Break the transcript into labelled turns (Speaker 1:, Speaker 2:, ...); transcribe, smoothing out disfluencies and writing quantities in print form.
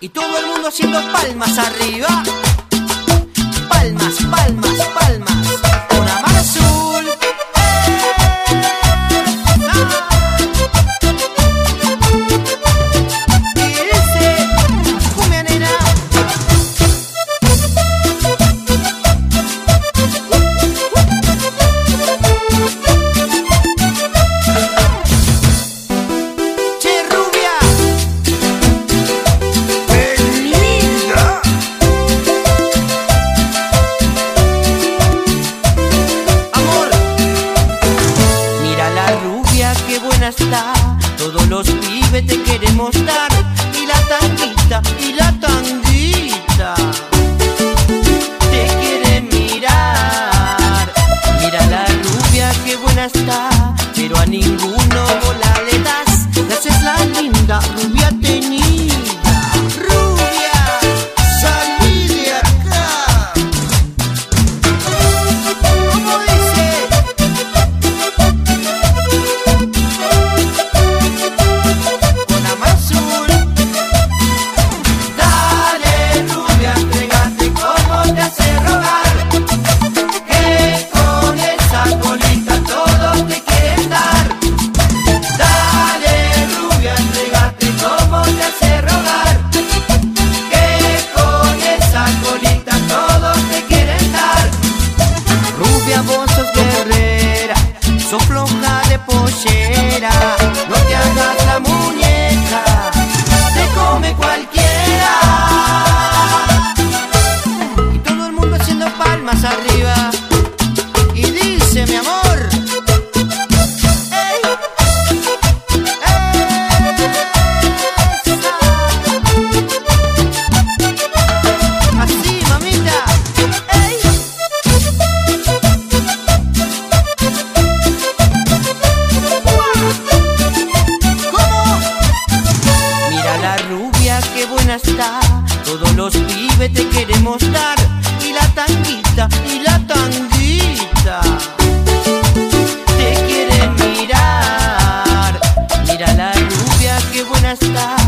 Speaker 1: Y todo el mundo haciendo palmas arriba. Palmas, palmas, palmas. Una mar azul. Y dice, cumbia nena. Che, rubia. Qué buena está, todos los pibes te queremos dar. Y la tanguita, y la tanguita te quiere mirar. Mira la rubia, qué buena está, pero a ninguno bola le das. Le haces la linda, rubia teñida. Rubia, salí de acá. ¿Cómo dice? Vos sos guerrera, sos floja de pollera. No te hagas la muñeca, te come cualquiera. Y todo el mundo haciendo palmas arriba. Y dice, mi amor, así, mamita. Qué buena está, todos los pibes te queremos dar. Y la tanguita, y la tanguita te quieren mirar. Mira la rubia, qué buena está.